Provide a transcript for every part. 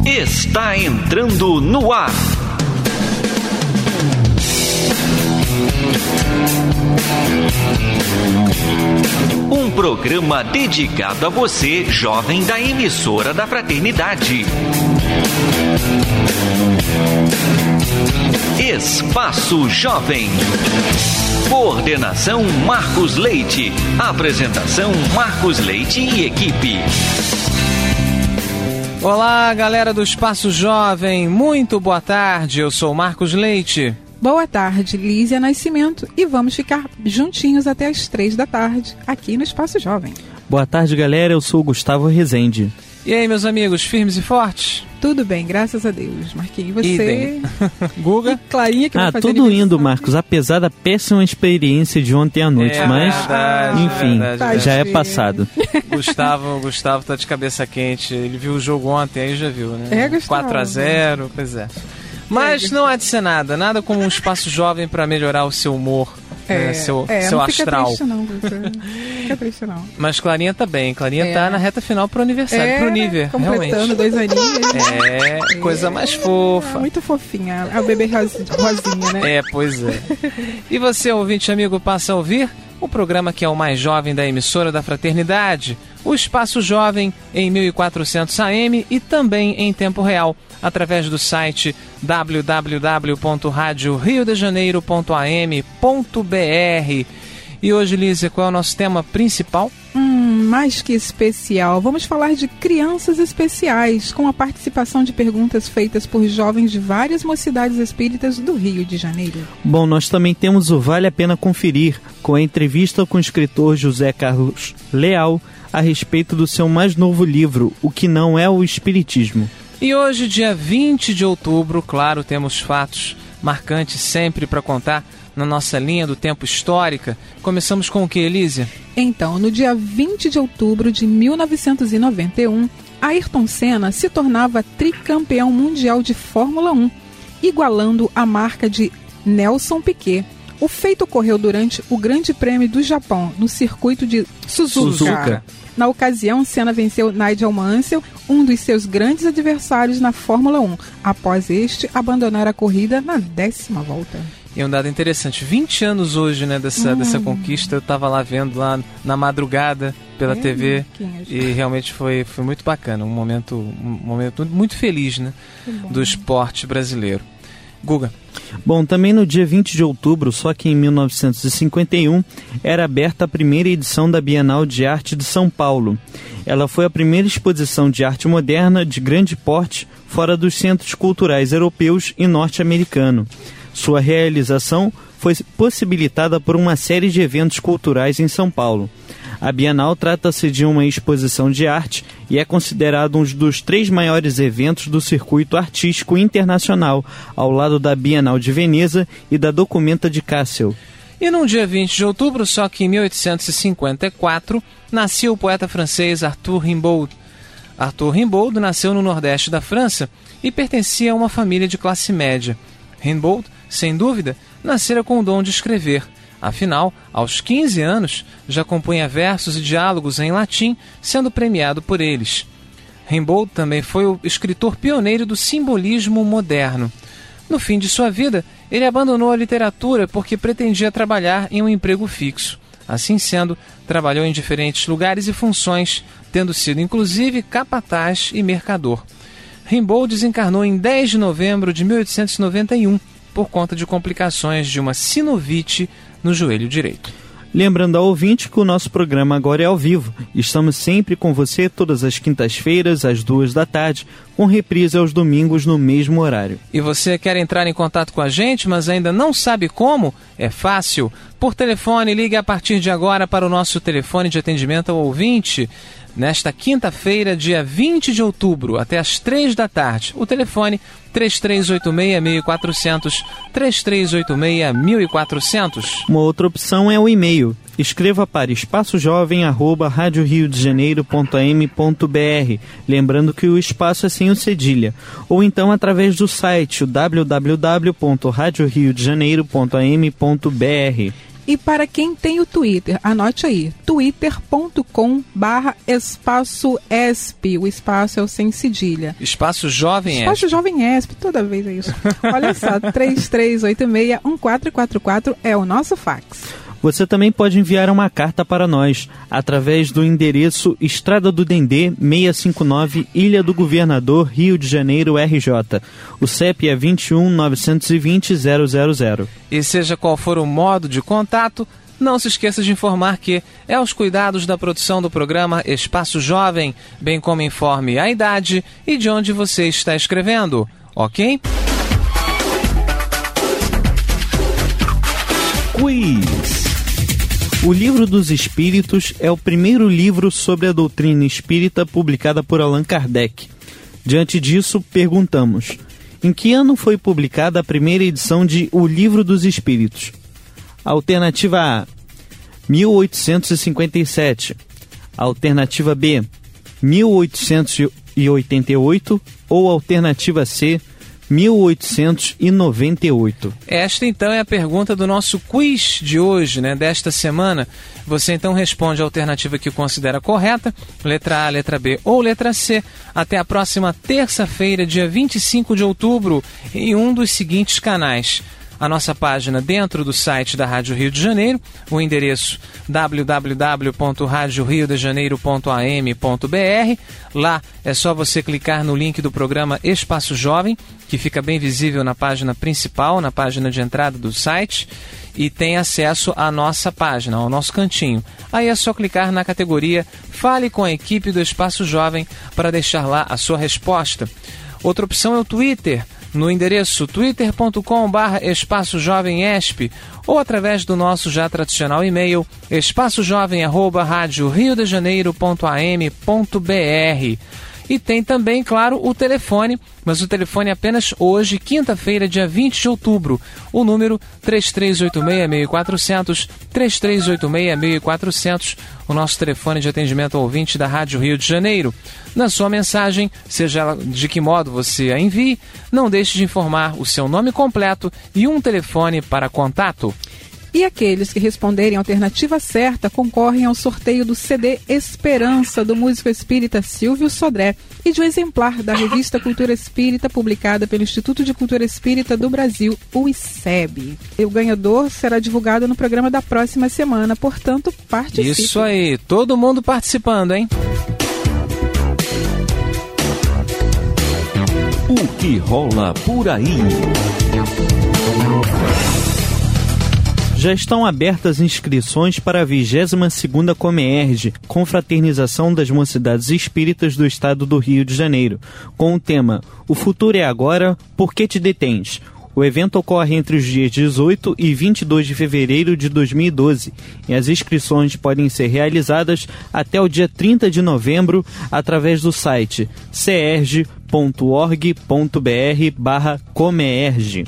está entrando no ar. Um programa dedicado a você, jovem da emissora da Fraternidade. Espaço Jovem. Coordenação Marcos Leite. Apresentação Marcos Leite e equipe. Olá, galera do Espaço Jovem. Muito boa tarde. Eu sou Marcos Leite. Boa tarde, Lísia Nascimento. E vamos ficar juntinhos até as 3 da tarde, aqui no Espaço Jovem. Boa tarde, galera. Eu sou o Gustavo Rezende. E aí, meus amigos, firmes e fortes? Tudo bem, graças a Deus. Marquinhos, você... Guga? E Clarinha que vai fazer tudo indo, Marcos, apesar da péssima experiência de ontem à noite, mas, enfim, já é passado. Gustavo tá de cabeça quente, ele viu o jogo ontem, aí já viu, né? Gustavo. 4-0, pois é. Mas não há de ser nada como um Espaço Jovem para melhorar o seu humor, seu não astral. Não fica triste não. Mas Clarinha tá bem, Clarinha tá na reta final pro aniversário, pro Niver, realmente. Completando 2 aninhos. Coisa mais fofa. Muito fofinha, é o bebê rosinha, né? Pois é. E você, ouvinte amigo, passa a ouvir o programa que é o mais jovem da emissora da Fraternidade, o Espaço Jovem em 1400 AM e também em tempo real, através do site www.radioriodejaneiro.am.br. E hoje, Lísia, qual é o nosso tema principal? Mais que especial. Vamos falar de crianças especiais, com a participação de perguntas feitas por jovens de várias mocidades espíritas do Rio de Janeiro. Bom, nós também temos o Vale a Pena Conferir, com a entrevista com o escritor José Carlos Leal a respeito do seu mais novo livro, O que não é o Espiritismo. E hoje, dia 20 de outubro, claro, temos fatos marcantes sempre para contar na nossa linha do tempo histórica. Começamos com o que, Elísia? Então, no dia 20 de outubro de 1991, Ayrton Senna se tornava tricampeão mundial de Fórmula 1, igualando a marca de Nelson Piquet. O feito ocorreu durante o Grande Prêmio do Japão, no circuito de Suzuka. Na ocasião, Senna venceu Nigel Mansell, um dos seus grandes adversários na Fórmula 1, após este abandonar a corrida na 10ª volta. E um dado interessante, 20 anos hoje, né, dessa conquista, eu estava lá vendo lá na madrugada pela TV e realmente foi muito bacana, um momento muito feliz, né, do esporte brasileiro. Guga. Bom, também no dia 20 de outubro, só que em 1951, era aberta a primeira edição da Bienal de Arte de São Paulo. Ela foi a primeira exposição de arte moderna de grande porte fora dos centros culturais europeus e norte-americano. Sua realização foi possibilitada por uma série de eventos culturais em São Paulo. A Bienal trata-se de uma exposição de arte e é considerado um dos 3 maiores eventos do circuito artístico internacional, ao lado da Bienal de Veneza e da Documenta de Kassel. E no dia 20 de outubro, só que em 1854, nasceu o poeta francês Arthur Rimbaud. Arthur Rimbaud nasceu no nordeste da França e pertencia a uma família de classe média. Rimbaud, sem dúvida, nascera com o dom de escrever. Afinal, aos 15 anos, já compunha versos e diálogos em latim, sendo premiado por eles. Rimbaud também foi o escritor pioneiro do simbolismo moderno. No fim de sua vida, ele abandonou a literatura porque pretendia trabalhar em um emprego fixo. Assim sendo, trabalhou em diferentes lugares e funções, tendo sido inclusive capataz e mercador. Rimbaud desencarnou em 10 de novembro de 1891 por conta de complicações de uma sinovite no joelho direito. Lembrando ao ouvinte que o nosso programa agora é ao vivo. Estamos sempre com você todas as quintas-feiras, às 2 da tarde, com reprise aos domingos no mesmo horário. E você quer entrar em contato com a gente, mas ainda não sabe como? É fácil. Por telefone, ligue a partir de agora para o nosso telefone de atendimento ao ouvinte. Nesta quinta-feira, dia 20 de outubro, até às 3 da tarde. O telefone 3386-1400, 3386-1400. Uma outra opção é o e-mail. Escreva para espaçojovem@radioriodejaneiro.am.br, lembrando que o espaço é sem o cedilha, ou então através do site www.radioriodejaneiro.am.br. E para quem tem o Twitter, anote aí, twitter.com/espaço-esp. O espaço é o sem cedilha. Espaço Jovem Esp. Espaço Jovem Esp, toda vez é isso. Olha só, 3386-1444 é o nosso fax. Você também pode enviar uma carta para nós, através do endereço Estrada do Dendê, 659, Ilha do Governador, Rio de Janeiro, RJ. O CEP é 21.920.000. E seja qual for o modo de contato, não se esqueça de informar que é aos cuidados da produção do programa Espaço Jovem, bem como informe a idade e de onde você está escrevendo, ok? Quiz. O Livro dos Espíritos é o primeiro livro sobre a doutrina espírita publicada por Allan Kardec. Diante disso, perguntamos: em que ano foi publicada a primeira edição de O Livro dos Espíritos? Alternativa A, 1857. Alternativa B, 1888. Ou alternativa C, 1898. Esta então é a pergunta do nosso quiz de hoje, desta semana. Você então responde a alternativa que considera correta, letra A, letra B ou letra C, até a próxima terça-feira, dia 25 de outubro, em um dos seguintes canais: a nossa página dentro do site da Rádio Rio de Janeiro, o endereço www.radioriodejaneiro.am.br. Lá é só você clicar no link do programa Espaço Jovem, que fica bem visível na página principal, na página de entrada do site, e tem acesso à nossa página, ao nosso cantinho. Aí é só clicar na categoria Fale com a equipe do Espaço Jovem para deixar lá a sua resposta. Outra opção é o Twitter, no endereço twitter.com/espaçojovemesp ou através do nosso já tradicional e-mail espacojovem@radioriodejaneiro.am.br. E tem também, claro, o telefone, mas o telefone apenas hoje, quinta-feira, dia 20 de outubro. O número 3386-6400, 3386-6400, o nosso telefone de atendimento ao ouvinte da Rádio Rio de Janeiro. Na sua mensagem, seja ela de que modo você a envie, não deixe de informar o seu nome completo e um telefone para contato. E aqueles que responderem a alternativa certa concorrem ao sorteio do CD Esperança, do músico espírita Silvio Sodré, e de um exemplar da revista Cultura Espírita, publicada pelo Instituto de Cultura Espírita do Brasil, o ICEB. E o ganhador será divulgado no programa da próxima semana, portanto, participe. Isso aí, todo mundo participando, hein? O que rola por aí? Já estão abertas inscrições para a 22ª Comerge, Confraternização das Mocidades Espíritas do Estado do Rio de Janeiro, com o tema O Futuro é Agora, Por que te detens? O evento ocorre entre os dias 18 e 22 de fevereiro de 2012 e as inscrições podem ser realizadas até o dia 30 de novembro através do site cerge.org.br/comerge.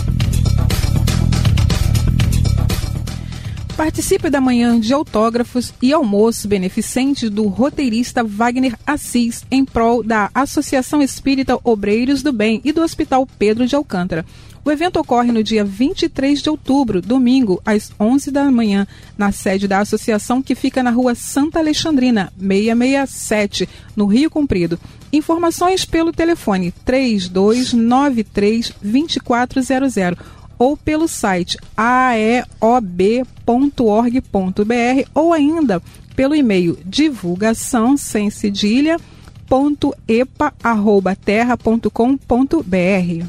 Participe da manhã de autógrafos e almoço beneficente do roteirista Wagner Assis em prol da Associação Espírita Obreiros do Bem e do Hospital Pedro de Alcântara. O evento ocorre no dia 23 de outubro, domingo, às 11 da manhã, na sede da associação que fica na rua Santa Alexandrina, 667, no Rio Comprido. Informações pelo telefone 3293-2400 ou pelo site aeob.org.br ou ainda pelo e-mail divulgação-sem-cedilha.epa@terra.com.br.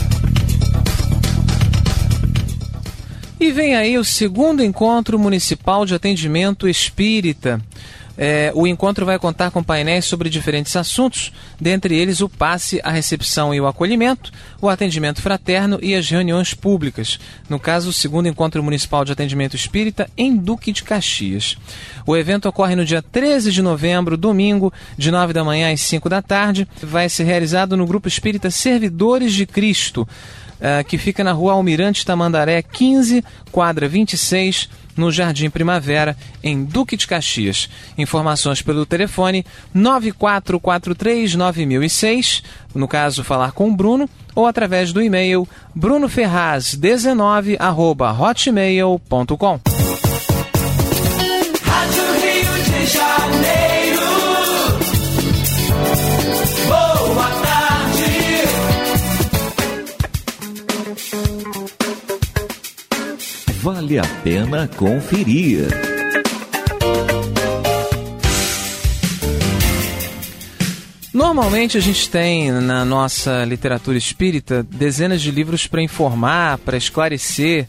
E vem aí o segundo encontro municipal de atendimento espírita. O encontro vai contar com painéis sobre diferentes assuntos, dentre eles o passe, a recepção e o acolhimento, o atendimento fraterno e as reuniões públicas. No caso, o segundo encontro municipal de atendimento espírita em Duque de Caxias. O evento ocorre no dia 13 de novembro, domingo, de 9 da manhã às 5 da tarde. Vai ser realizado no Grupo Espírita Servidores de Cristo, que fica na rua Almirante Tamandaré 15, quadra 26, no Jardim Primavera, em Duque de Caxias. Informações pelo telefone 9443-9006, no caso falar com o Bruno, ou através do e-mail brunoferraz19@hotmail.com. vale a pena conferir. Normalmente a gente tem na nossa literatura espírita dezenas de livros para informar, para esclarecer,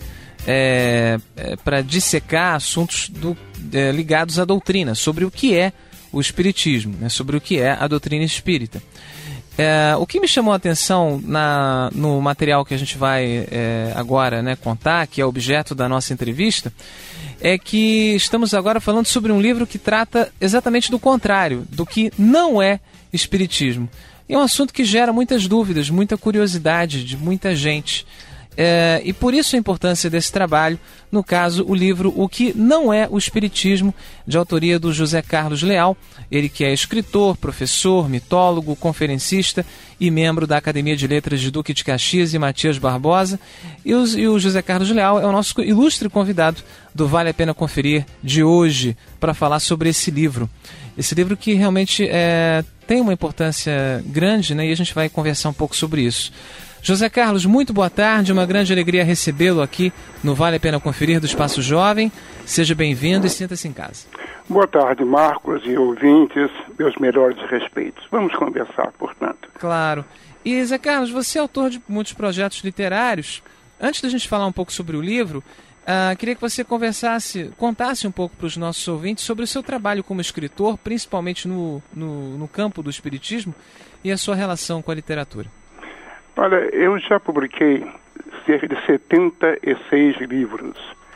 para dissecar assuntos ligados à doutrina, sobre o que é o espiritismo, né, sobre o que é a doutrina espírita. O que me chamou a atenção no material que a gente vai agora, né, contar, que é objeto da nossa entrevista, é que estamos agora falando sobre um livro que trata exatamente do contrário, do que não é espiritismo. É um assunto que gera muitas dúvidas, muita curiosidade de muita gente. E por isso a importância desse trabalho, no caso, o livro O que não é o Espiritismo, de autoria do José Carlos Leal, ele que é escritor, professor, mitólogo, conferencista e membro da Academia de Letras de Duque de Caxias e Matias Barbosa. E o José Carlos Leal é o nosso ilustre convidado do Vale a Pena Conferir de hoje, para falar sobre esse livro. Esse livro que realmente tem uma importância grande, né, e a gente vai conversar um pouco sobre isso. José Carlos, muito boa tarde, uma grande alegria recebê-lo aqui no Vale a Pena Conferir do Espaço Jovem. Seja bem-vindo e sinta-se em casa. Boa tarde, Marcos e ouvintes, meus melhores respeitos. Vamos conversar, portanto. Claro. E, José Carlos, você é autor de muitos projetos literários. Antes da gente falar um pouco sobre o livro, queria que você contasse um pouco para os nossos ouvintes sobre o seu trabalho como escritor, principalmente no campo do espiritismo, e a sua relação com a literatura. Olha, eu já publiquei cerca de 76 livros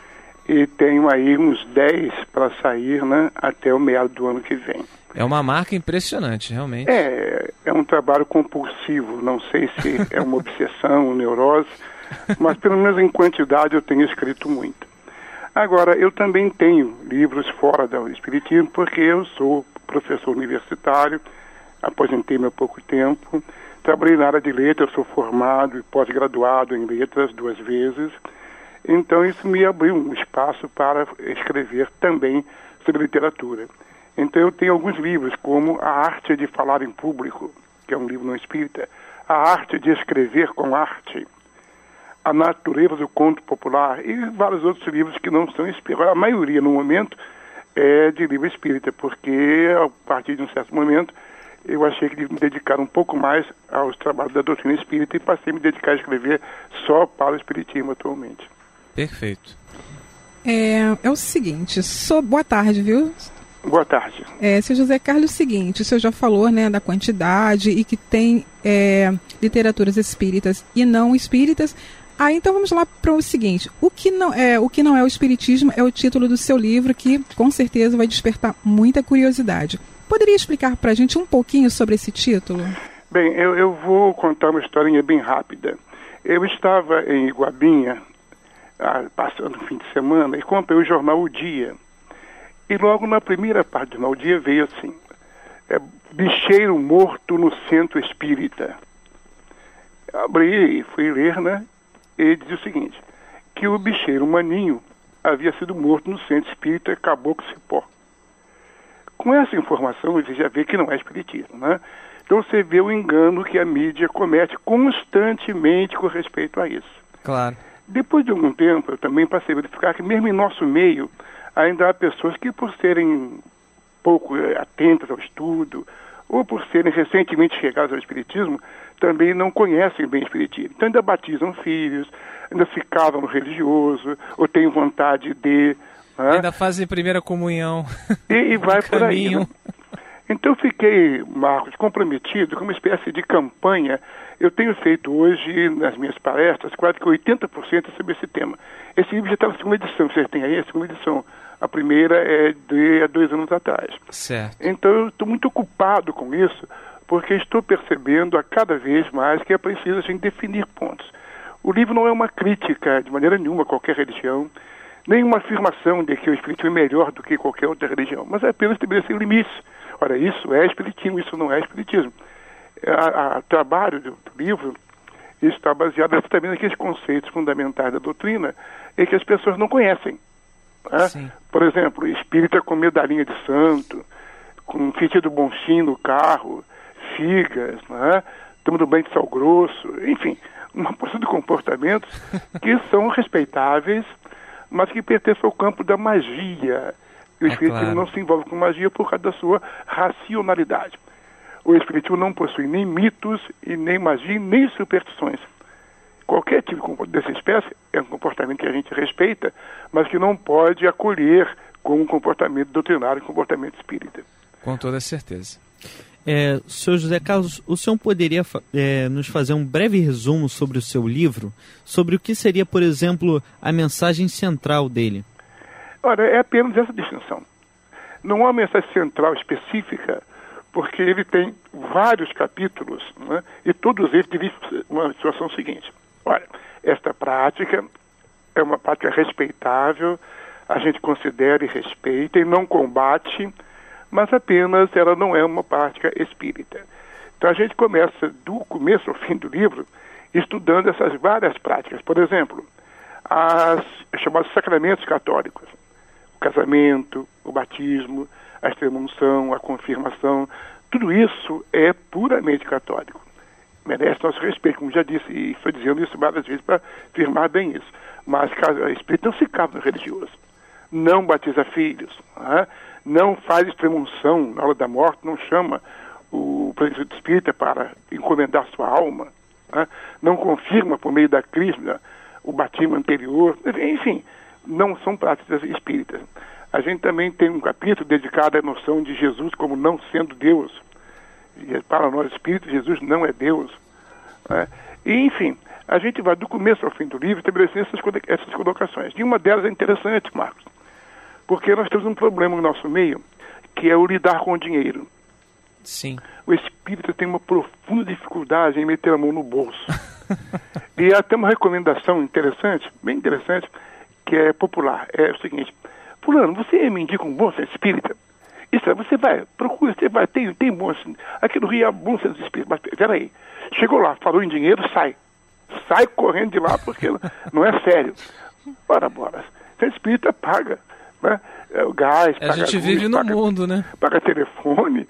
e tenho aí uns 10 para sair, né, até o meado do ano que vem. É uma marca impressionante, realmente. É um trabalho compulsivo, não sei se é uma obsessão, uma neurose, mas pelo menos em quantidade eu tenho escrito muito. Agora, eu também tenho livros fora do espiritismo, porque eu sou professor universitário, aposentei-me há pouco tempo. Trabalhei na área de letras, sou formado e pós-graduado em letras 2 vezes. Então isso me abriu um espaço para escrever também sobre literatura. Então eu tenho alguns livros, como A Arte de Falar em Público, que é um livro não espírita, A Arte de Escrever com Arte, A Natureza do Conto Popular e vários outros livros que não são espíritas. A maioria, no momento, é de livro espírita, porque a partir de um certo momento eu achei que devia me dedicar um pouco mais aos trabalhos da doutrina espírita e passei a me dedicar a escrever só para o espiritismo atualmente. Perfeito. É o seguinte, boa tarde, viu? Boa tarde. Seu José Carlos, é o seguinte, o senhor já falou, né, da quantidade e que tem literaturas espíritas e não espíritas. Então vamos lá para o seguinte, o que não é o espiritismo é o título do seu livro, que com certeza vai despertar muita curiosidade. Poderia explicar para a gente um pouquinho sobre esse título? Bem, eu vou contar uma historinha bem rápida. Eu estava em Iguabinha, passando o fim de semana, e comprei o jornal O Dia. E logo na primeira parte do jornal O Dia veio assim, bicheiro morto no centro espírita. Abri e fui ler, né? E dizia o seguinte, que o bicheiro Maninho havia sido morto no centro espírita Caboclo Cipó. Com essa informação, você já vê que não é espiritismo, né? Então você vê o engano que a mídia comete constantemente com respeito a isso. Claro. Depois de algum tempo, eu também passei a verificar que mesmo em nosso meio, ainda há pessoas que, por serem pouco atentas ao estudo, ou por serem recentemente chegadas ao espiritismo, também não conhecem bem o espiritismo. Então ainda batizam filhos, ainda se casam no religioso, ou têm vontade de... Ainda fazem primeira comunhão. E vai por aí. Né? Então eu fiquei, Marcos, comprometido com uma espécie de campanha. Eu tenho feito hoje, nas minhas palestras, quase que 80% sobre esse tema. Esse livro já está na segunda edição. Vocês têm aí a segunda edição. A primeira é de 2 anos atrás. Certo. Então eu estou muito ocupado com isso, porque estou percebendo a cada vez mais que é preciso a gente definir pontos. O livro não é uma crítica, de maneira nenhuma, a qualquer religião, nem uma afirmação de que o espiritismo é melhor do que qualquer outra religião, mas é apenas estabelecer limites. Ora, isso é espiritismo, isso não é espiritismo. O trabalho do livro está baseado exatamente naqueles conceitos fundamentais da doutrina e que as pessoas não conhecem. Né? Por exemplo, espírita com medalhinha de santo, com fitinha do Bonfim no carro, figas, né? Tomando banho de sal grosso, enfim, uma porção de comportamentos que são respeitáveis, mas que pertence ao campo da magia. O espiritismo não se envolve com magia por causa da sua racionalidade. O espiritismo não possui nem mitos, e nem magia, nem superstições. Qualquer tipo de comportamento dessa espécie é um comportamento que a gente respeita, mas que não pode acolher como um comportamento doutrinário, um comportamento espírita. Com toda certeza. Senhor José Carlos, o senhor poderia nos fazer um breve resumo sobre o seu livro? Sobre o que seria, por exemplo, a mensagem central dele? Olha, é apenas essa distinção. Não há uma mensagem central específica, porque ele tem vários capítulos, né, e todos eles dirigem uma situação seguinte. Olha, esta prática é uma prática respeitável, a gente considera e respeita e não combate, mas apenas ela não é uma prática espírita. Então a gente começa do começo ao fim do livro estudando essas várias práticas. Por exemplo, os chamados sacramentos católicos. O casamento, o batismo, a extrema-unção, a confirmação, tudo isso é puramente católico. Merece nosso respeito, como já disse, e estou dizendo isso várias vezes para afirmar bem isso. Mas o espírito não se cabe no religioso. Não batiza filhos, não faz extrema-unção na hora da morte, não chama o presbítero espírita para encomendar sua alma, não confirma por meio da crisma o batismo anterior, enfim, não são práticas espíritas. A gente também tem um capítulo dedicado à noção de Jesus como não sendo Deus. E para nós espíritos, Jesus não é Deus. E, enfim, a gente vai do começo ao fim do livro estabelecendo essas colocações. E uma delas é interessante, Marcos, porque nós temos um problema no nosso meio, que é o lidar com o dinheiro. Sim. O espírito tem uma profunda dificuldade em meter a mão no bolso. E há até uma recomendação interessante, bem interessante, que é popular. É o seguinte: fulano, você me indica um bom centro espírita? Isso, você vai, procura, você vai, tem bom, aqui no Rio há bom centro espírita, mas peraí, chegou lá, falou em dinheiro, sai correndo de lá, porque não é sério. Bora, centro espírita paga, né? O gás, a gente vive no mundo, né? Paga telefone,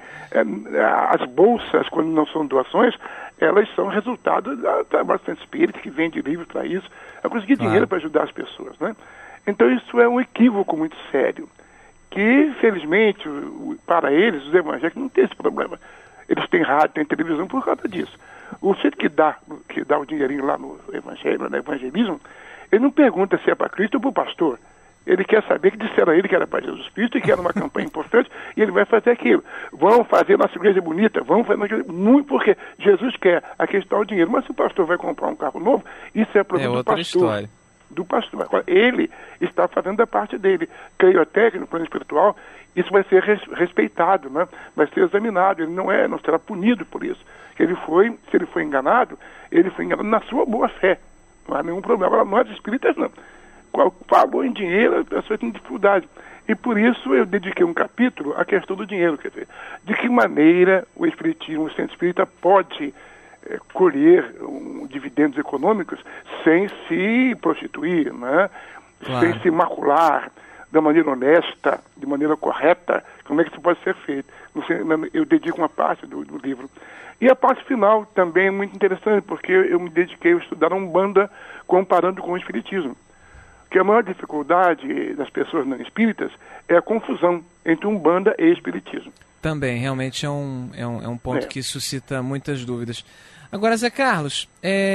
as bolsas, quando não são doações, elas são resultado do trabalho do centro espírita, que vende livros para isso, é conseguir dinheiro para ajudar as pessoas, né? Então isso é um equívoco muito sério, que, felizmente, para eles, os evangélicos não têm esse problema. Eles têm rádio, têm televisão por causa disso. O sujeito que dá o dinheirinho lá no evangelho, no evangelismo, ele não pergunta se é para Cristo ou para o pastor. Ele quer saber que disseram a ele que era para Jesus Cristo e que era uma campanha importante, e ele vai fazer aquilo. Vão fazer nossa igreja bonita, vamos fazer nossa igreja muito, porque Jesus quer, aqui está o dinheiro. Mas se o pastor vai comprar um carro novo, isso é problema do pastor. História. Do pastor. Agora, ele está fazendo a parte dele. Creio até que no plano espiritual isso vai ser respeitado, né? Vai ser examinado, ele não será punido por isso. Se ele foi enganado na sua boa fé. Não há nenhum problema. Agora, nós espíritas não. Pagou em dinheiro, a pessoa tem dificuldade. E por isso eu dediquei um capítulo à questão do dinheiro. Quer dizer, de que maneira o espiritismo, o centro espírita pode colher dividendos econômicos sem se prostituir, né? Claro. Sem se macular, da maneira honesta, de maneira correta. Como é que isso pode ser feito? Eu dedico uma parte do livro. E a parte final também é muito interessante, porque eu me dediquei a estudar a Umbanda comparando com o espiritismo. Que a maior dificuldade das pessoas não espíritas é a confusão entre Umbanda e espiritismo. Também, realmente é um ponto que suscita muitas dúvidas. Agora, Zé Carlos,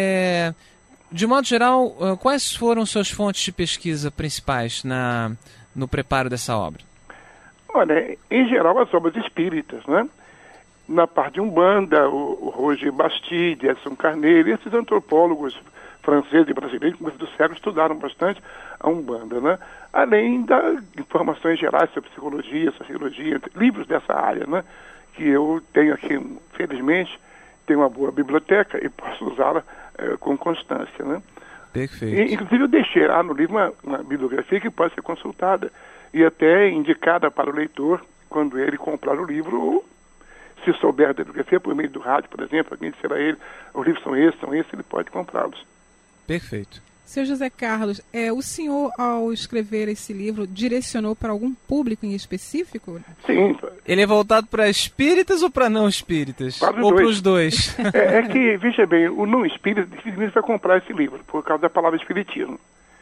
de modo geral, quais foram suas fontes de pesquisa principais no preparo dessa obra? Olha, em geral, as obras espíritas, né? Na parte de Umbanda, o Roger Bastide, Edson Carneiro, esses antropólogos franceses e brasileiros, no começo do século, estudaram bastante a Umbanda, né? Além das informações gerais sobre psicologia, sociologia, livros dessa área, né? Que eu tenho aqui, felizmente, tenho uma boa biblioteca e posso usá-la com constância, né? Perfeito. Inclusive eu deixei lá no livro uma bibliografia que pode ser consultada e até indicada para o leitor quando ele comprar o livro, ou se souber da bibliografia por meio do rádio, por exemplo, alguém disser a ele, os livros são esses, ele pode comprá-los. Perfeito. Seu José Carlos, o senhor, ao escrever esse livro, direcionou para algum público em específico? Sim. Ele é voltado para espíritas ou para não espíritas? Para ou para os dois? É que, veja bem, o não espírita dificilmente vai comprar esse livro, por causa da palavra espiritismo.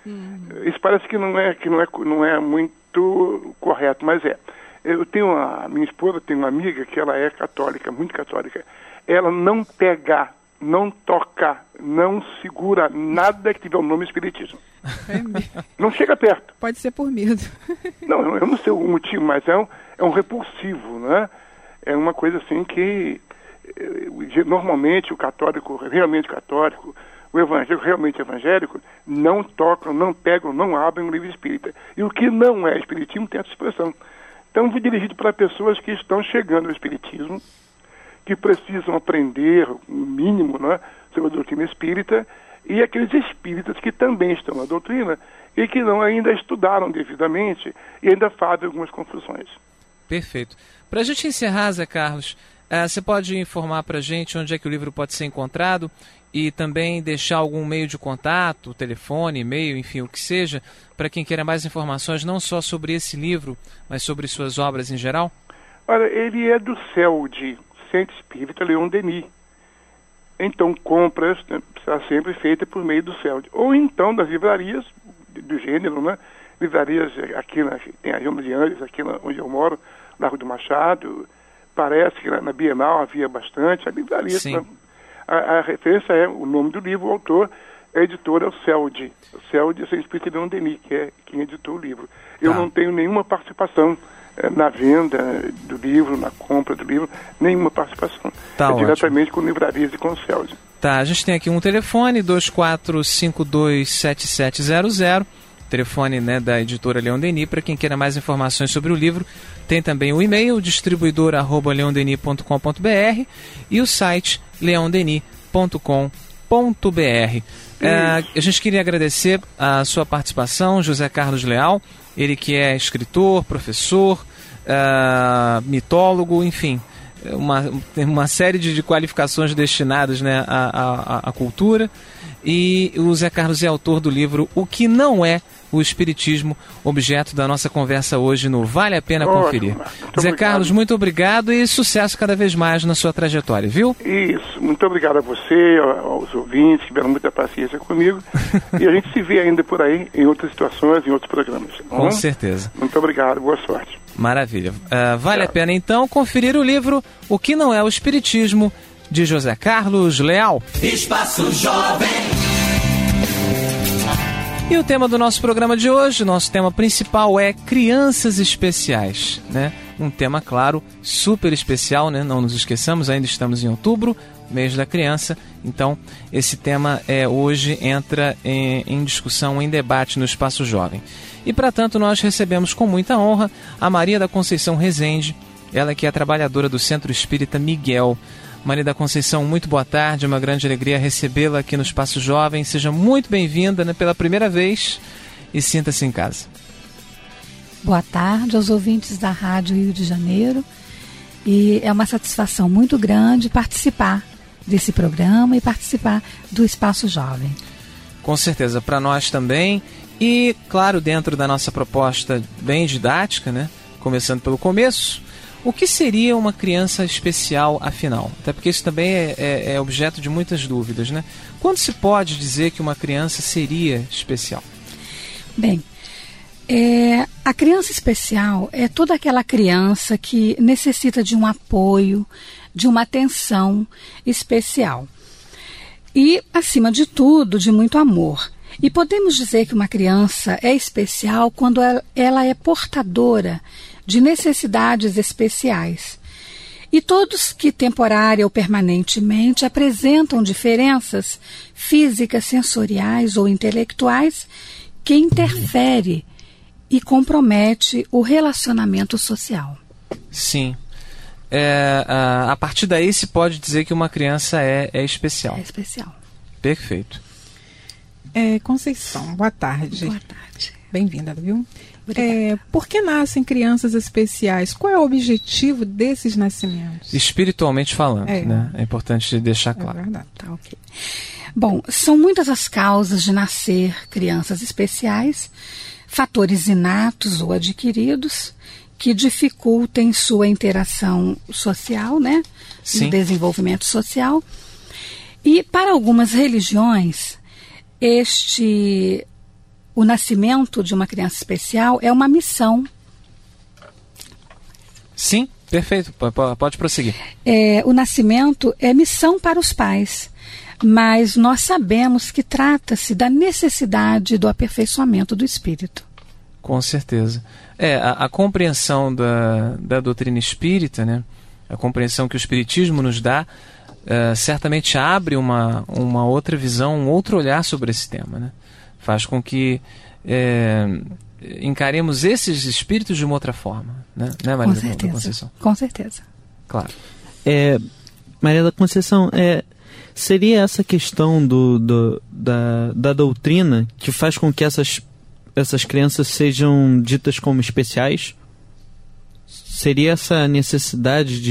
Isso parece que não é muito correto, mas é. Eu tenho minha esposa tem uma amiga que ela é católica, muito católica. Ela não pega, não toca, não segura nada que tiver o nome espiritismo. Não chega perto. Pode ser por medo. Não, eu não sei o motivo, mas é um repulsivo, né? É uma coisa assim que normalmente o católico, realmente católico, o evangélico realmente evangélico, não tocam, não pegam, não abrem o livro espírita. E o que não é espiritismo tem essa expressão. Então, fui dirigido para pessoas que estão chegando ao espiritismo, que precisam aprender o mínimo, né, sobre a doutrina espírita, e aqueles espíritas que também estão na doutrina e que não ainda estudaram devidamente e ainda fazem algumas confusões. Perfeito. Para a gente encerrar, Zé Carlos, você pode informar para a gente onde é que o livro pode ser encontrado e também deixar algum meio de contato, telefone, e-mail, enfim, o que seja, para quem queira mais informações, não só sobre esse livro, mas sobre suas obras em geral? Olha, ele é do CELD, Centro Espírita Leon Denis. Então, compras será sempre feita por meio do CELD. Ou então das livrarias do gênero, né? Livrarias aqui, tem a Jama de Anjos, aqui onde eu moro, Largo do Machado. Parece que na Bienal havia bastante. A livraria... Sim. A referência é o nome do livro, o autor, a editora é o CELD. O CELD é o Centro Espírita Leon Denis, que é quem editou o livro. Eu não tenho nenhuma participação na venda do livro, na compra do livro, nenhuma participação. Diretamente com livrarias e com o CELD. Tá, a gente tem aqui um telefone, 24527700, telefone, né, da editora Leon Denis, para quem queira mais informações sobre o livro. Tem também o e-mail, distribuidor@leondenis.com.br e o site leondenis.com.br. A gente queria agradecer a sua participação, José Carlos Leal, ele que é escritor, professor, mitólogo, enfim, uma série de qualificações destinadas, né, à cultura. E o Zé Carlos é autor do livro O que não é o Espiritismo, objeto da nossa conversa hoje no Vale a Pena Conferir. Zé Carlos, muito obrigado e sucesso cada vez mais na sua trajetória, viu? Isso, muito obrigado a você, aos ouvintes que tiveram muita paciência comigo. E a gente se vê ainda por aí em outras situações, em outros programas. Com certeza. Muito obrigado, boa sorte. Maravilha. Vale a pena então conferir o livro O que não é o Espiritismo, de José Carlos Leal. Espaço Jovem. E o tema do nosso programa de hoje, nosso tema principal é crianças especiais, né? Um tema, claro, super especial, né? Não nos esqueçamos, ainda estamos em outubro, mês da criança. Então, esse tema hoje entra em discussão, em debate no Espaço Jovem. E, para tanto, nós recebemos com muita honra a Maria da Conceição Rezende, ela que é trabalhadora do Centro Espírita Miguel. Maria da Conceição, muito boa tarde, é uma grande alegria recebê-la aqui no Espaço Jovem. Seja muito bem-vinda, né, pela primeira vez e sinta-se em casa. Boa tarde aos ouvintes da Rádio Rio de Janeiro. E é uma satisfação muito grande participar desse programa e participar do Espaço Jovem. Com certeza, para nós também. E, claro, dentro da nossa proposta bem didática, né, começando pelo começo, o que seria uma criança especial, afinal? Até porque isso também é objeto de muitas dúvidas, né? Quando se pode dizer que uma criança seria especial? Bem, a criança especial é toda aquela criança que necessita de um apoio, de uma atenção especial. E, acima de tudo, de muito amor. E podemos dizer que uma criança é especial quando ela é portadora de necessidades especiais. E todos que temporária ou permanentemente apresentam diferenças físicas, sensoriais ou intelectuais que interfere e compromete o relacionamento social. Sim. A partir daí se pode dizer que uma criança é especial. É especial. Perfeito. Conceição, boa tarde. Boa tarde. Bem-vinda, viu? Por que nascem crianças especiais? Qual é o objetivo desses nascimentos? Espiritualmente falando, né? É importante deixar claro. É verdade. Tá, ok. Bom, são muitas as causas de nascer crianças especiais, fatores inatos ou adquiridos que dificultem sua interação social, né? Sim. No desenvolvimento social. E para algumas religiões, o nascimento de uma criança especial é uma missão. Sim, perfeito. Pode prosseguir. O nascimento é missão para os pais, mas nós sabemos que trata-se da necessidade do aperfeiçoamento do espírito. Com certeza. A compreensão da doutrina espírita, né? A compreensão que o espiritismo nos dá, certamente abre uma outra visão, um outro olhar sobre esse tema, né? Faz com que encaremos esses espíritos de uma outra forma, né, Maria da Conceição? Com certeza. Claro. Maria da Conceição, seria essa questão da doutrina que faz com que essas crianças sejam ditas como especiais? Seria essa necessidade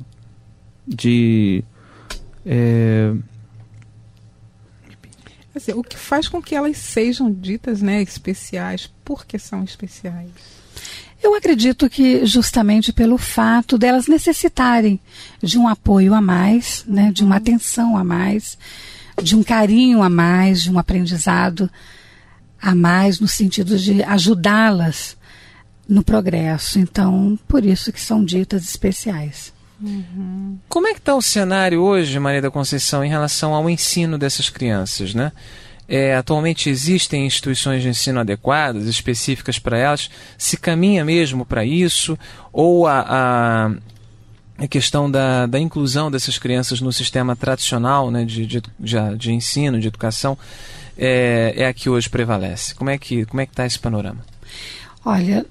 o que faz com que elas sejam ditas, né, especiais? Por que são especiais? Eu acredito que justamente pelo fato delas necessitarem de um apoio a mais, né, de uma atenção a mais, de um carinho a mais, de um aprendizado a mais, no sentido de ajudá-las no progresso. Então, por isso que são ditas especiais. Uhum. Como é que está o cenário hoje, Maria da Conceição, em relação ao ensino dessas crianças, né? Atualmente existem instituições de ensino adequadas, específicas para elas? Se caminha mesmo para isso? Ou a questão da inclusão dessas crianças no sistema tradicional, né, de ensino, de educação, é a que hoje prevalece? Como é que está esse panorama? Olha,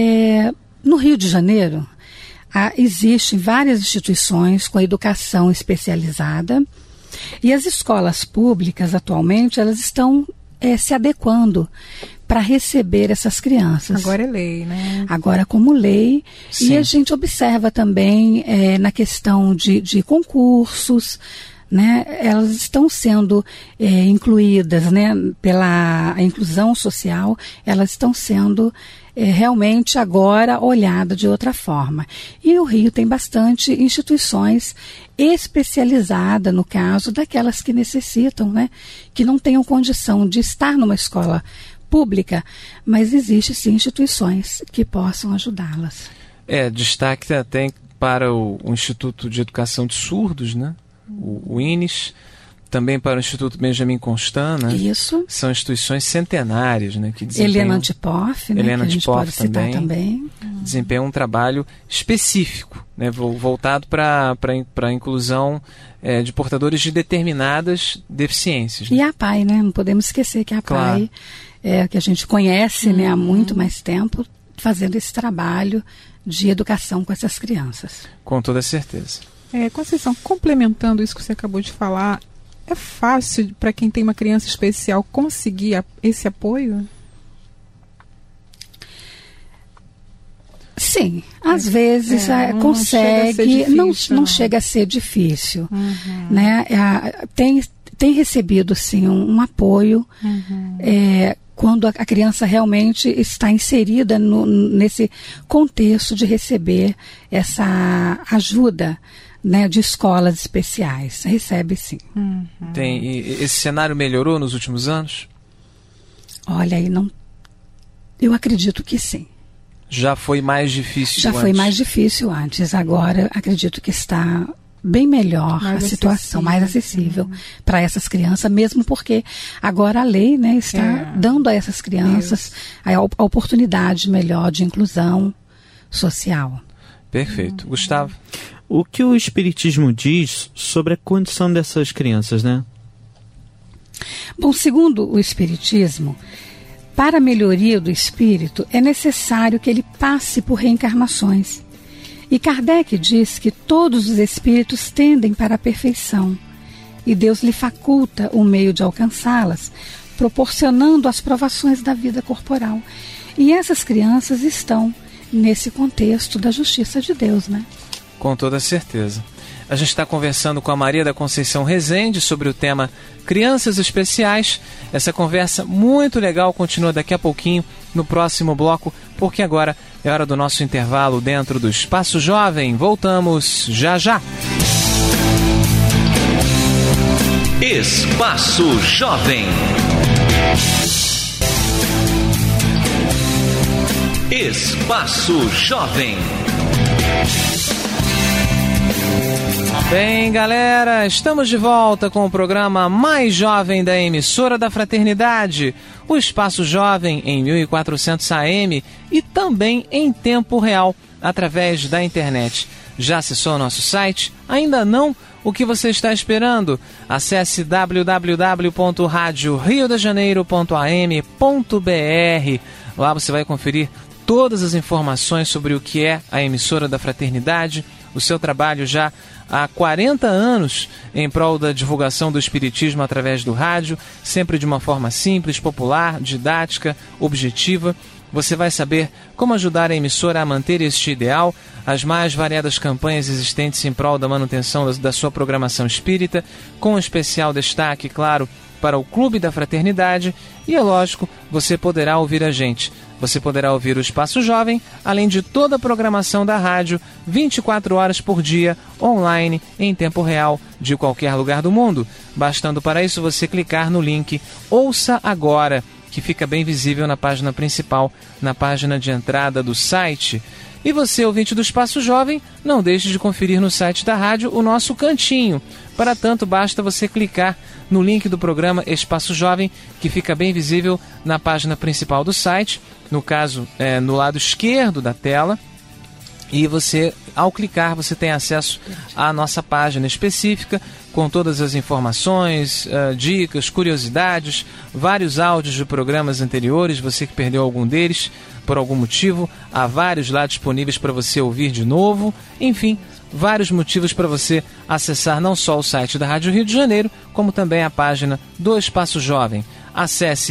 no Rio de Janeiro, existem várias instituições com educação especializada, e as escolas públicas atualmente elas estão se adequando para receber essas crianças. Agora é lei, né? Agora como lei. Sim. E a gente observa também na questão de concursos, né? Elas estão sendo incluídas, né? Pela inclusão social, elas estão sendo realmente agora olhada de outra forma. E o Rio tem bastante instituições especializadas, no caso daquelas que necessitam, né, que não tenham condição de estar numa escola pública, mas existem sim instituições que possam ajudá-las. Destaque até para o Instituto de Educação de Surdos, né, o INES, também para o Instituto Benjamin Constant, né? Isso. São instituições centenárias, né, que desempenham... Helena Antipoff, né, Helena que a gente Antipoff pode citar também. Desempenha um trabalho específico, né, voltado para a inclusão de portadores de determinadas deficiências. Né? E a PAI, né? Não podemos esquecer que a PAI, que a gente conhece, né, há muito mais tempo, fazendo esse trabalho de educação com essas crianças. Com toda certeza. Conceição, complementando isso que você acabou de falar, é fácil para quem tem uma criança especial conseguir esse apoio? Sim, às vezes consegue, não chega a ser difícil. Uhum. Né? Tem recebido sim um apoio quando a criança realmente está inserida nesse contexto de receber essa ajuda, né, de escolas especiais. Recebe sim. Uhum. E esse cenário melhorou nos últimos anos? Olha, eu acredito que sim. Já foi mais difícil Já antes? foi mais difícil antes. Agora acredito que está bem melhor a situação, mais acessível para essas crianças, mesmo porque agora a lei, né, está dando a essas crianças a oportunidade melhor de inclusão social. Perfeito. Gustavo? O que o Espiritismo diz sobre a condição dessas crianças, né? Bom, segundo o Espiritismo, para a melhoria do espírito é necessário que ele passe por reencarnações. E Kardec diz que todos os espíritos tendem para a perfeição e Deus lhe faculta o meio de alcançá-las, proporcionando as provações da vida corporal. E essas crianças estão nesse contexto da justiça de Deus, né? Com toda certeza. A gente está conversando com a Maria da Conceição Rezende sobre o tema Crianças Especiais. Essa conversa muito legal continua daqui a pouquinho no próximo bloco, porque agora é hora do nosso intervalo dentro do Espaço Jovem. Voltamos já já. Espaço Jovem. Espaço Jovem. Bem, galera, estamos de volta com o programa mais jovem da emissora da Fraternidade, o Espaço Jovem em 1400 AM e também em tempo real, através da internet. Já acessou o nosso site? Ainda não? O que você está esperando? Acesse www.radioriodejaneiro.am.br. Lá você vai conferir todas as informações sobre o que é a emissora da Fraternidade, o seu trabalho já há 40 anos em prol da divulgação do Espiritismo através do rádio, sempre de uma forma simples, popular, didática, objetiva. Você vai saber como ajudar a emissora a manter este ideal, as mais variadas campanhas existentes em prol da manutenção da sua programação espírita, com especial destaque, claro, para o Clube da Fraternidade, e é lógico, você poderá ouvir a gente. Você poderá ouvir o Espaço Jovem, além de toda a programação da rádio, 24 horas por dia, online, em tempo real, de qualquer lugar do mundo. Bastando para isso você clicar no link Ouça Agora, que fica bem visível na página principal, na página de entrada do site. E você, ouvinte do Espaço Jovem, não deixe de conferir no site da rádio o nosso cantinho. Para tanto, basta você clicar no link do programa Espaço Jovem, que fica bem visível na página principal do site, no caso, no lado esquerdo da tela. E você, ao clicar, você tem acesso à nossa página específica, com todas as informações, dicas, curiosidades, vários áudios de programas anteriores, você que perdeu algum deles, por algum motivo, há vários lá disponíveis para você ouvir de novo, enfim, vários motivos para você acessar não só o site da Rádio Rio de Janeiro, como também a página do Espaço Jovem. Acesse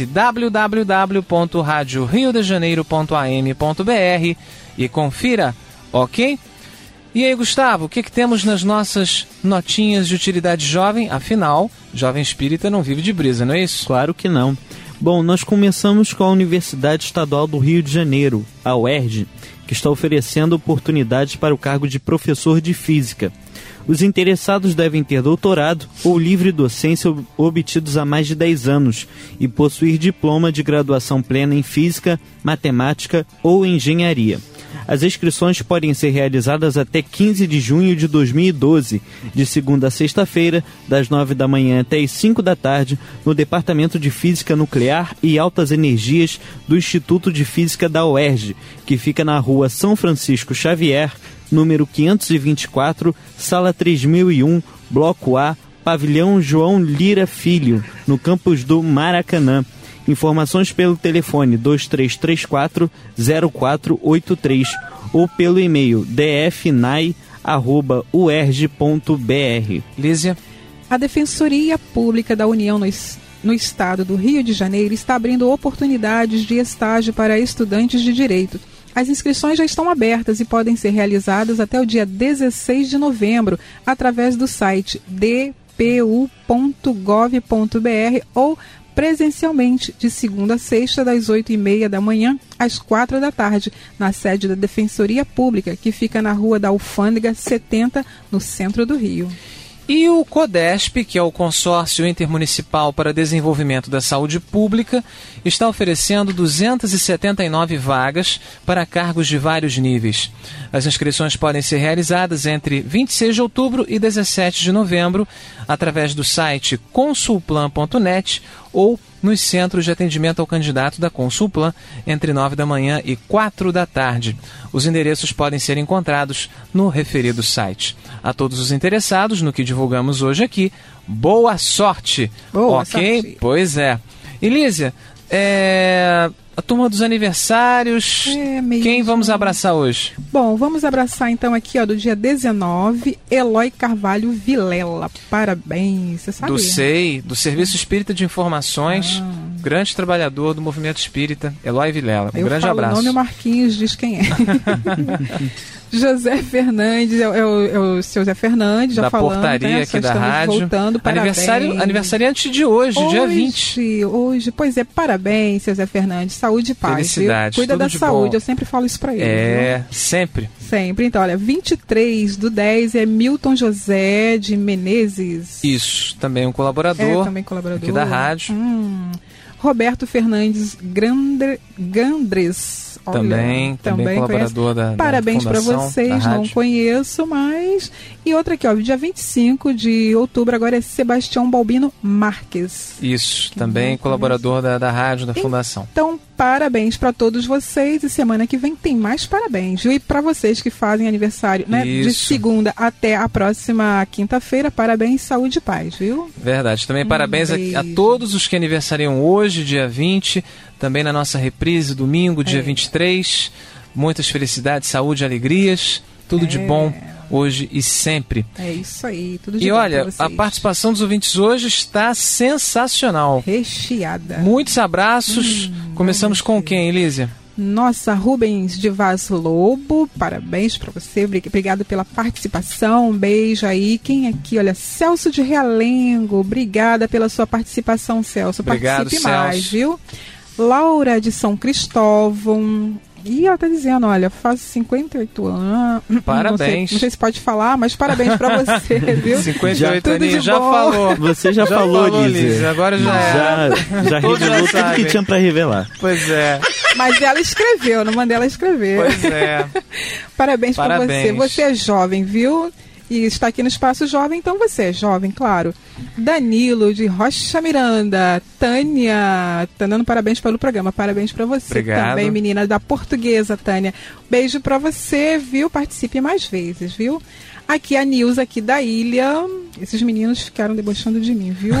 www.radioriodejaneiro.am.br e confira, ok? E aí, Gustavo, o que temos nas nossas notinhas de utilidade jovem? Afinal, jovem espírita não vive de brisa, não é isso? Claro que não. Bom, nós começamos com a Universidade Estadual do Rio de Janeiro, a UERJ, que está oferecendo oportunidades para o cargo de professor de física. Os interessados devem ter doutorado ou livre docência obtidos há mais de 10 anos e possuir diploma de graduação plena em física, matemática ou engenharia. As inscrições podem ser realizadas até 15 de junho de 2012, de segunda a sexta-feira, das 9 da manhã até as 5 da tarde, no Departamento de Física Nuclear e Altas Energias do Instituto de Física da UERJ, que fica na rua São Francisco Xavier, número 524, sala 3001, bloco A, pavilhão João Lira Filho, no campus do Maracanã. Informações pelo telefone 2334-0483 ou pelo e-mail dfnai@uerj.br. Lísia? A Defensoria Pública da União no Estado do Rio de Janeiro está abrindo oportunidades de estágio para estudantes de Direito. As inscrições já estão abertas e podem ser realizadas até o dia 16 de novembro, através do site dpu.gov.br ou presencialmente, de segunda a sexta, das 8h30 da manhã às 4 da tarde, na sede da Defensoria Pública, que fica na Rua da Alfândega 70, no centro do Rio. E o CODESP, que é o Consórcio Intermunicipal para Desenvolvimento da Saúde Pública, está oferecendo 279 vagas para cargos de vários níveis. As inscrições podem ser realizadas entre 26 de outubro e 17 de novembro, através do site consulplan.net ou nos centros de atendimento ao candidato da Consulplan, entre 9 da manhã e 4 da tarde. Os endereços podem ser encontrados no referido site. A todos os interessados no que divulgamos hoje aqui, boa sorte! Boa ok? Sorte. Pois é. Elísia, a turma dos aniversários, quem vamos abraçar hoje? Bom, vamos abraçar então aqui, do dia 19, Eloy Carvalho Vilela. Parabéns, você sabe? Do SEI, do Serviço Espírita de Informações, grande trabalhador do movimento espírita, Eloy Vilela. Um grande abraço. O nome, o Marquinhos diz quem é. José Fernandes, é o seu Zé Fernandes, já da falando. Portaria aqui da rádio. Voltando, aniversariante de hoje, dia 20. Hoje, pois é, parabéns, seu Zé Fernandes. Saúde e paz. Felicidade. Cuida tudo da de saúde, bom. eu sempre falo isso pra ele. Sempre. Sempre. Então, olha, 23/10 é Milton José de Menezes. Isso, também um colaborador. Também colaborador. Aqui da rádio. Roberto Fernandes Gandres. Também colaborador da Parabéns para vocês, não conheço, mas... E outra aqui, ó, dia 25 de outubro, agora é Sebastião Balbino Marques. Isso, também colaborador da rádio, da Fundação. Então, parabéns para todos vocês e semana que vem tem mais parabéns, viu? E para vocês que fazem aniversário, né, de segunda até a próxima quinta-feira, parabéns, saúde e paz, viu? Verdade, também parabéns a todos os que aniversariam hoje, dia 20, também na nossa reprise, domingo, dia 23. Muitas felicidades, saúde e alegrias, tudo de bom hoje e sempre. É isso aí, tudo de bom. E olha, a participação dos ouvintes hoje está sensacional. Recheada. Muitos abraços. Começamos com quem, Elísia? Nossa, Rubens de Vaz Lobo, parabéns para você, obrigado pela participação, um beijo aí. Quem aqui, olha, Celso de Realengo, obrigada pela sua participação, Celso. Obrigado, participe Celso. mais, viu? Laura de São Cristóvão. E ela tá dizendo, olha, faço 58 anos. Parabéns. Não sei se pode falar, mas parabéns pra você, viu? 58 aninhos, já falou. Você já falou, Lízia. Agora já revelou tudo que tinha pra revelar. Pois é. Mas ela escreveu, não mandei ela escrever. Pois é. Parabéns pra você. Você é jovem, viu? E está aqui no Espaço Jovem, então você é jovem, claro. Danilo, de Rocha Miranda. Tânia, tá dando parabéns pelo programa. Parabéns para você. Obrigado. Também, menina da Portuguesa, Tânia. Beijo para você, viu? Participe mais vezes, viu? Aqui a Nilza, aqui da ilha. Esses meninos ficaram debochando de mim, viu?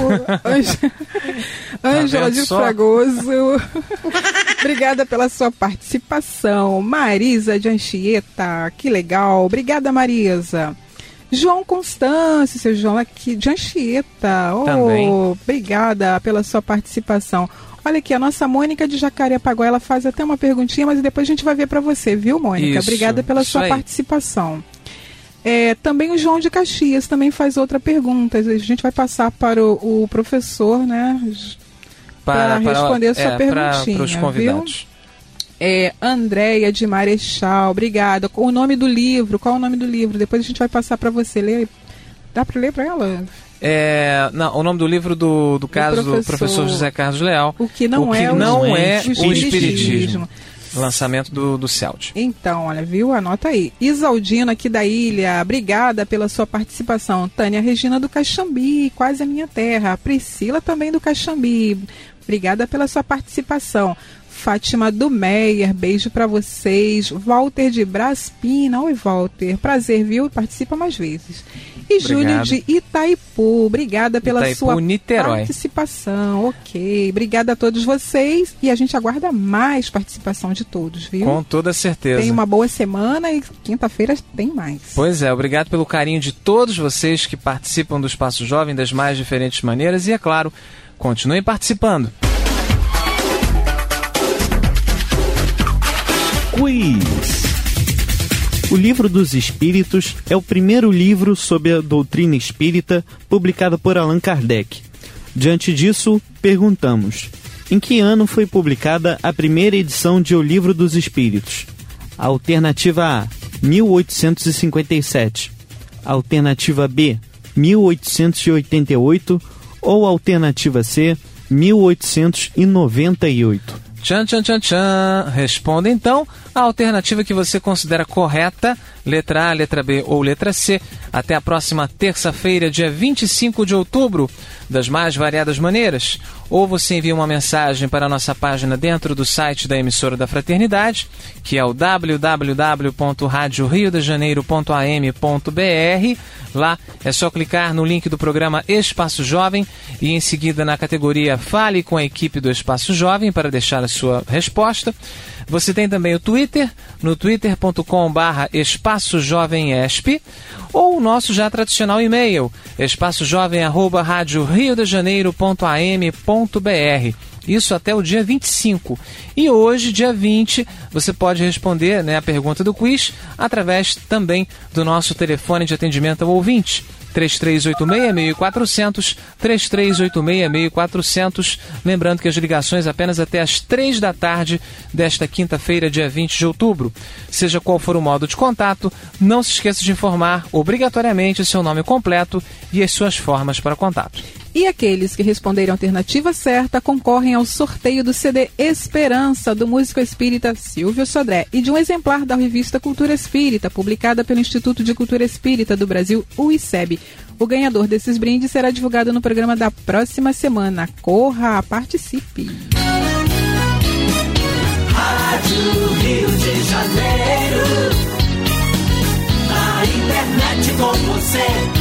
Ângela de Fragoso. Obrigada pela sua participação. Marisa de Anchieta, que legal. Obrigada, Marisa. João Constâncio, seu João aqui de Anchieta. Obrigada pela sua participação. Olha aqui, a nossa Mônica de Jacarepaguá, ela faz até uma perguntinha, mas depois a gente vai ver para você, viu, Mônica? Obrigada pela sua participação. Também o João de Caxias também faz outra pergunta. A gente vai passar para o professor, né? Para responder a sua perguntinha, para os convidados. Viu? Andréia de Marechal, obrigada. O nome do livro, qual é o nome do livro? Depois a gente vai passar para você ler. Dá para ler para ela? Não, o nome do livro do caso do professor José Carlos Leal. O que não é o Espiritismo. Lançamento do CELT. Então, olha, viu? Anota aí. Isaldina aqui da ilha, obrigada pela sua participação. Tânia Regina do Caxambi, quase a minha terra. Priscila também do Caxambi, obrigada pela sua participação. Fátima do Meyer, beijo pra vocês. Walter de Braspina, oi Walter, prazer, viu? Participa mais vezes. E Júlio de Itaipu, obrigada pela sua Niterói. Participação, ok. Obrigada a todos vocês e a gente aguarda mais participação de todos, viu? Com toda certeza. Tem uma boa semana e quinta-feira tem mais. Pois é, obrigado pelo carinho de todos vocês que participam do Espaço Jovem das mais diferentes maneiras e, é claro, continuem participando. Quiz. O Livro dos Espíritos é o primeiro livro sobre a doutrina espírita publicado por Allan Kardec. Diante disso, perguntamos: em que ano foi publicada a primeira edição de O Livro dos Espíritos? Alternativa A, 1857. Alternativa B, 1888. Ou alternativa C, 1898. Tchan, tchan, tchan, tchan. Responda então a alternativa que você considera correta, letra A, letra B ou letra C. Até a próxima terça-feira, dia 25 de outubro, das mais variadas maneiras. Ou você envia uma mensagem para a nossa página dentro do site da emissora da Fraternidade, que é o www.radioriodejaneiro.am.br. Lá é só clicar no link do programa Espaço Jovem e em seguida na categoria Fale com a equipe do Espaço Jovem para deixar a sua resposta. Você tem também o Twitter, no twitter.com/espacojovemesp, ou o nosso já tradicional e-mail, espacojovem@radioriodejaneiro.am.br. Isso até o dia 25. E hoje, dia 20, você pode responder, a pergunta do quiz através também do nosso telefone de atendimento ao ouvinte. 3386-1400, 3386-1400. Lembrando que as ligações apenas até às 3 da tarde desta quinta-feira, dia 20 de outubro. Seja qual for o modo de contato, não se esqueça de informar obrigatoriamente o seu nome completo e as suas formas para contato. E aqueles que responderem a alternativa certa concorrem ao sorteio do CD Esperança, do músico espírita Silvio Sodré, e de um exemplar da revista Cultura Espírita, publicada pelo Instituto de Cultura Espírita do Brasil, o ICEB. O ganhador desses brindes será divulgado no programa da próxima semana. Corra, participe! Rádio Rio de Janeiro, na internet com você.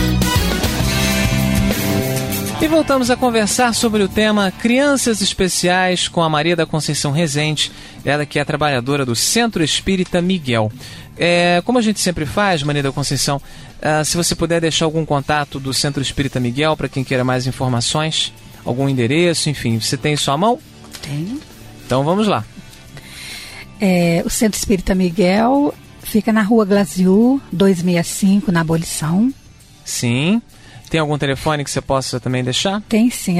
E voltamos a conversar sobre o tema Crianças Especiais com a Maria da Conceição Rezende, ela que é trabalhadora do Centro Espírita Miguel. Como a gente sempre faz, Maria da Conceição, se você puder deixar algum contato do Centro Espírita Miguel para quem queira mais informações, algum endereço, enfim, você tem em sua mão? Tenho. Então vamos lá. O Centro Espírita Miguel fica na Rua Glasiu, 265, na Abolição. Sim. Tem algum telefone que você possa também deixar? Tem sim, é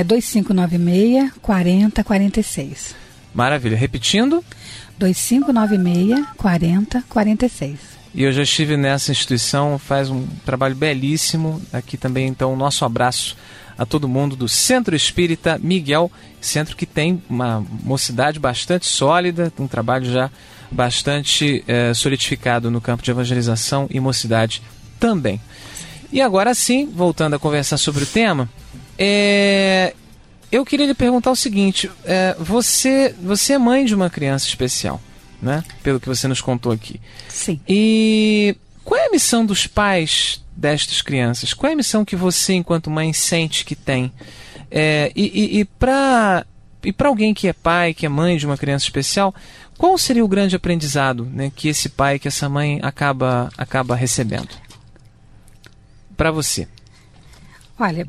2596-4046. Maravilha. Repetindo? 2596-4046. E eu já estive nessa instituição, faz um trabalho belíssimo. Aqui também, então, o nosso abraço a todo mundo do Centro Espírita Miguel, centro que tem uma mocidade bastante sólida, um trabalho já bastante solidificado no campo de evangelização e mocidade também. E agora sim, voltando a conversar sobre o tema, eu queria lhe perguntar o seguinte, você é mãe de uma criança especial, né? Pelo que você nos contou aqui. Sim. E qual é a missão dos pais destas crianças? Qual é a missão que você, enquanto mãe, sente que tem? E para alguém que é pai, que é mãe de uma criança especial, qual seria o grande aprendizado, né, que esse pai, que essa mãe acaba recebendo? Para você. Olha,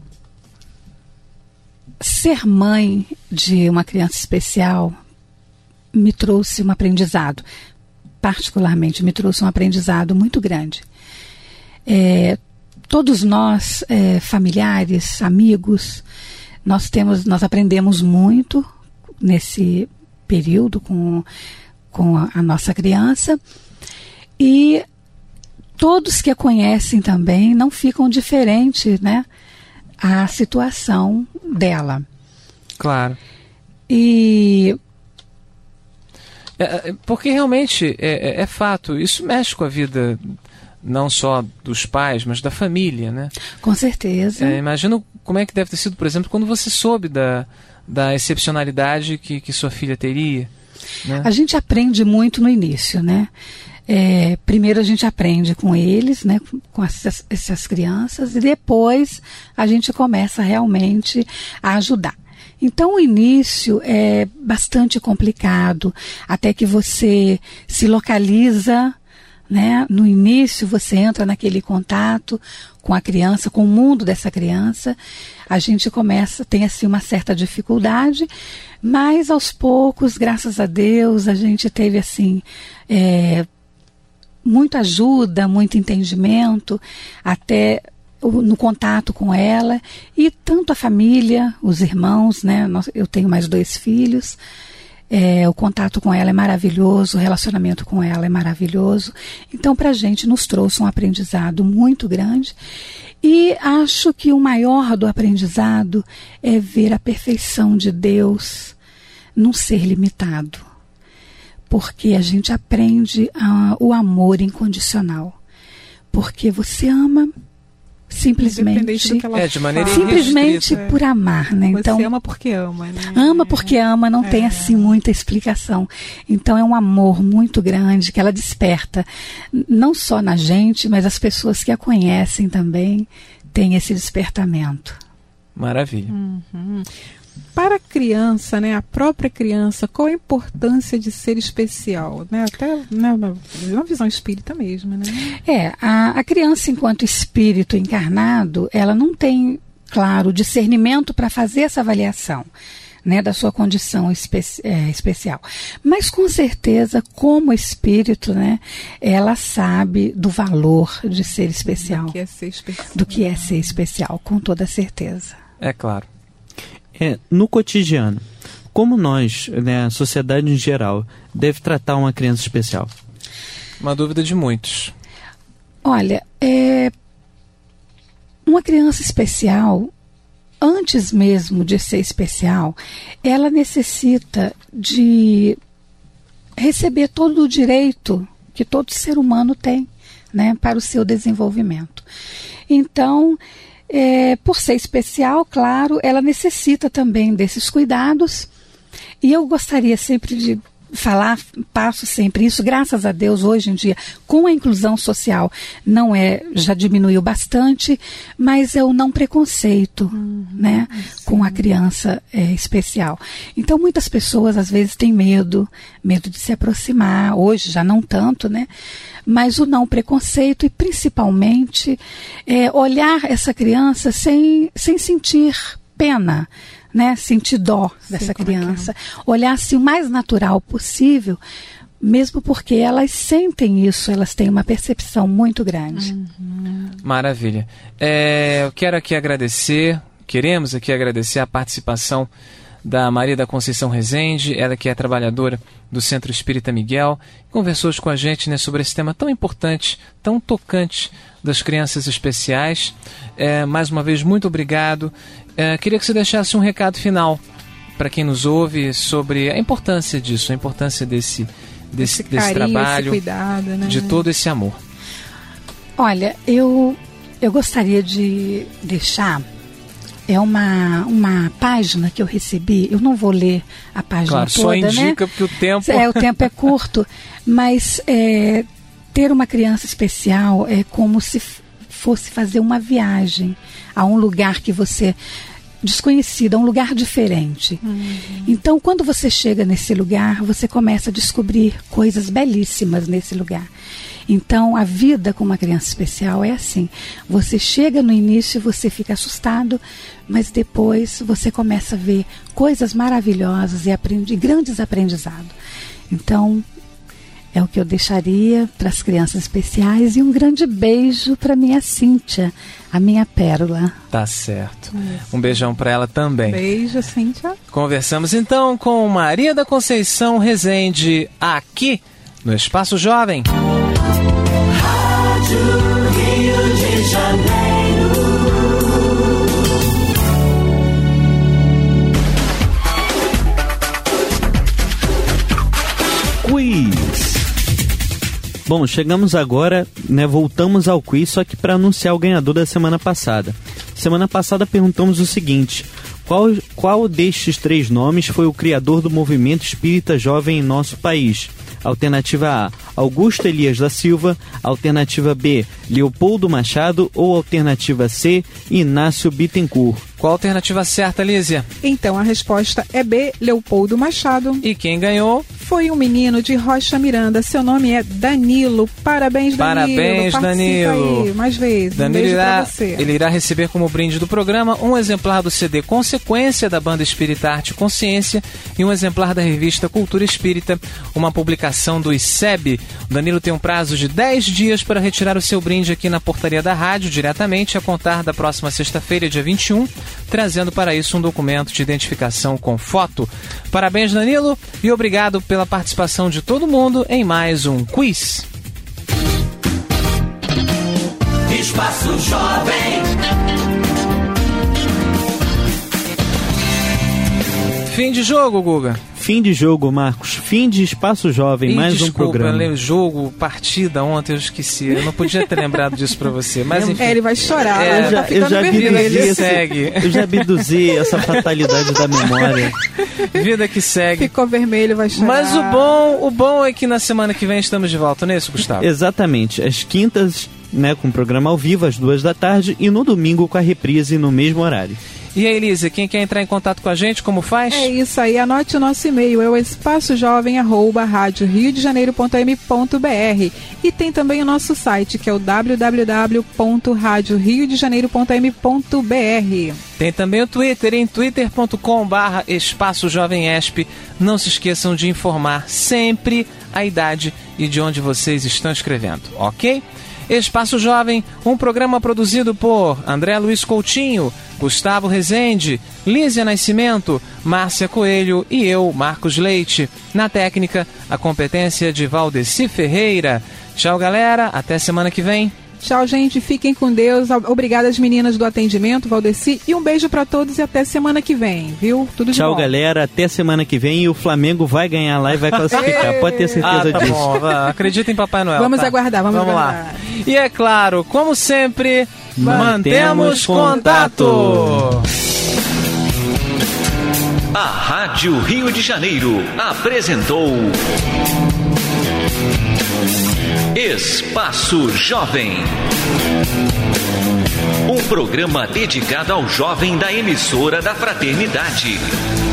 ser mãe de uma criança especial me trouxe um aprendizado. Particularmente, me trouxe um aprendizado muito grande. Todos nós, familiares, amigos, nós aprendemos muito nesse período com a nossa criança, e todos que a conhecem também não ficam diferentes, né, a situação dela. Claro. E porque realmente é fato, isso mexe com a vida não só dos pais, mas da família, né? Com certeza. Imagino como é que deve ter sido, por exemplo, quando você soube da excepcionalidade que sua filha teria, né? A gente aprende muito no início, né? Primeiro a gente aprende com eles, né, com essas crianças, e depois a gente começa realmente a ajudar. Então o início é bastante complicado, até que você se localiza, né? No início você entra naquele contato com a criança, com o mundo dessa criança. A gente tem assim uma certa dificuldade, mas aos poucos, graças a Deus, a gente teve assim muita ajuda, muito entendimento, até no contato com ela, e tanto a família, os irmãos, né? Eu tenho mais 2 filhos, o contato com ela é maravilhoso, o relacionamento com ela é maravilhoso. Então, para a gente, nos trouxe um aprendizado muito grande, e acho que o maior do aprendizado é ver a perfeição de Deus não ser limitado, porque a gente aprende o amor incondicional, porque você ama simplesmente de maneira simplesmente por amar, né? Você então ama porque ama, né? Ama porque ama, não tem assim muita explicação. Então é um amor muito grande que ela desperta, não só na gente, mas as pessoas que a conhecem também têm esse despertamento. Maravilha. Uhum. Para a criança, né, a própria criança, qual a importância de ser especial? Né? Até uma visão espírita mesmo, né? A criança, enquanto espírito encarnado, ela não tem, claro, discernimento para fazer essa avaliação, né, da sua condição especial. Mas, com certeza, como espírito, né, ela sabe do valor de ser especial. Do que é ser especial. Do que é ser especial, com toda certeza. É claro. No cotidiano, como nós, né, a sociedade em geral, deve tratar uma criança especial? Uma dúvida de muitos. Olha, uma criança especial, antes mesmo de ser especial, ela necessita de receber todo o direito que todo ser humano tem, né, para o seu desenvolvimento. Então, por ser especial, claro, ela necessita também desses cuidados, e eu gostaria sempre de falar, passo sempre isso, graças a Deus, hoje em dia, com a inclusão social, já diminuiu bastante, mas é o não preconceito, né, com a criança especial. Então, muitas pessoas, às vezes, têm medo de se aproximar, hoje já não tanto, né, mas o não preconceito e, principalmente, olhar essa criança sem sentir pena, né, sentir dó dessa criança, olhar-se o mais natural possível, mesmo porque elas sentem isso, elas têm uma percepção muito grande. Maravilha. Queremos aqui agradecer a participação da Maria da Conceição Rezende, ela que é trabalhadora do Centro Espírita Miguel, conversou com a gente, né, sobre esse tema tão importante, tão tocante das crianças especiais. Mais uma vez, muito obrigado. Queria que você deixasse um recado final para quem nos ouve sobre a importância disso, a importância desse carinho, trabalho, esse cuidado, né? De todo esse amor. Olha, eu gostaria de deixar uma página que eu recebi. Eu não vou ler a página toda, só indica, né? Porque o tempo é curto, mas ter uma criança especial é como se fosse fazer uma viagem a um lugar que você desconhecido, a um lugar diferente. Então, quando você chega nesse lugar, você começa a descobrir coisas belíssimas nesse lugar. Então, a vida com uma criança especial é assim. Você chega no início, você fica assustado, mas depois você começa a ver coisas maravilhosas e grandes aprendizados. Então, é o que eu deixaria para as crianças especiais, e um grande beijo para minha Cíntia, a minha pérola. Tá certo. Um beijão para ela também. Beijo, Cíntia. Conversamos então com Maria da Conceição Rezende, aqui no Espaço Jovem. Rádio Rio de Janeiro. Quiz. Bom, chegamos agora, né, voltamos ao quiz, só que para anunciar o ganhador da semana passada. Semana passada perguntamos o seguinte: qual destes 3 nomes foi o criador do movimento espírita jovem em nosso país? Alternativa A, Augusto Elias da Silva. Alternativa B, Leopoldo Machado. Ou alternativa C, Inácio Bittencourt. Qual a alternativa certa, Lísia? Então, a resposta é B, Leopoldo Machado. E quem ganhou? Foi um menino de Rocha Miranda. Seu nome é Danilo. Parabéns, Danilo. Parabéns, Danilo. Aí, mais vezes. Danilo beijo pra você. Ele irá receber como brinde do programa um exemplar do CD Consequência, da banda Espírita Arte Consciência, e um exemplar da revista Cultura Espírita, uma publicação do ICEB. O Danilo tem um prazo de 10 dias para retirar o seu brinde aqui na portaria da rádio, diretamente a contar da próxima sexta-feira, dia 21, trazendo para isso um documento de identificação com foto. Parabéns, Danilo, e obrigado pela participação de todo mundo em mais um quiz. Espaço Jovem. Fim de jogo, Guga. Fim de jogo, Marcos. Fim de Espaço Jovem, mais um programa. Desculpa, jogo, partida ontem, eu esqueci. Eu não podia ter lembrado disso pra você, mas enfim. Ele vai chorar. Eu já abduzi essa fatalidade da memória. Vida que segue. Ficou vermelho, vai chorar. Mas o bom é que na semana que vem estamos de volta, não é isso, Gustavo? Exatamente. Às quintas, né, com o programa ao vivo, às 2 da tarde, e no domingo com a reprise no mesmo horário. E aí, Elisa, quem quer entrar em contato com a gente, como faz? É isso aí, anote o nosso e-mail, é o espaçojovem@radioriodejaneiro.m.br, e tem também o nosso site, que é o www.radioriodejaneiro.m.br. Tem também o Twitter, em twitter.com/espaçojovemesp. Não se esqueçam de informar sempre a idade e de onde vocês estão escrevendo, ok? Espaço Jovem, um programa produzido por André Luiz Coutinho, Gustavo Rezende, Lísia Nascimento, Márcia Coelho e eu, Marcos Leite. Na técnica, a competência de Valdeci Ferreira. Tchau, galera. Até semana que vem. Tchau, gente. Fiquem com Deus. Obrigada às meninas do atendimento, Valdeci. E um beijo pra todos e até semana que vem, viu? Tudo de bom. Tchau, galera. Até semana que vem. E o Flamengo vai ganhar lá e vai classificar. Pode ter certeza tá disso. Bom. Acredita em Papai Noel. Vamos tá? aguardar, vamos aguardar. Lá. E é claro, como sempre, mantemos contato. A Rádio Rio de Janeiro apresentou Espaço Jovem, um programa dedicado ao jovem da emissora da Fraternidade.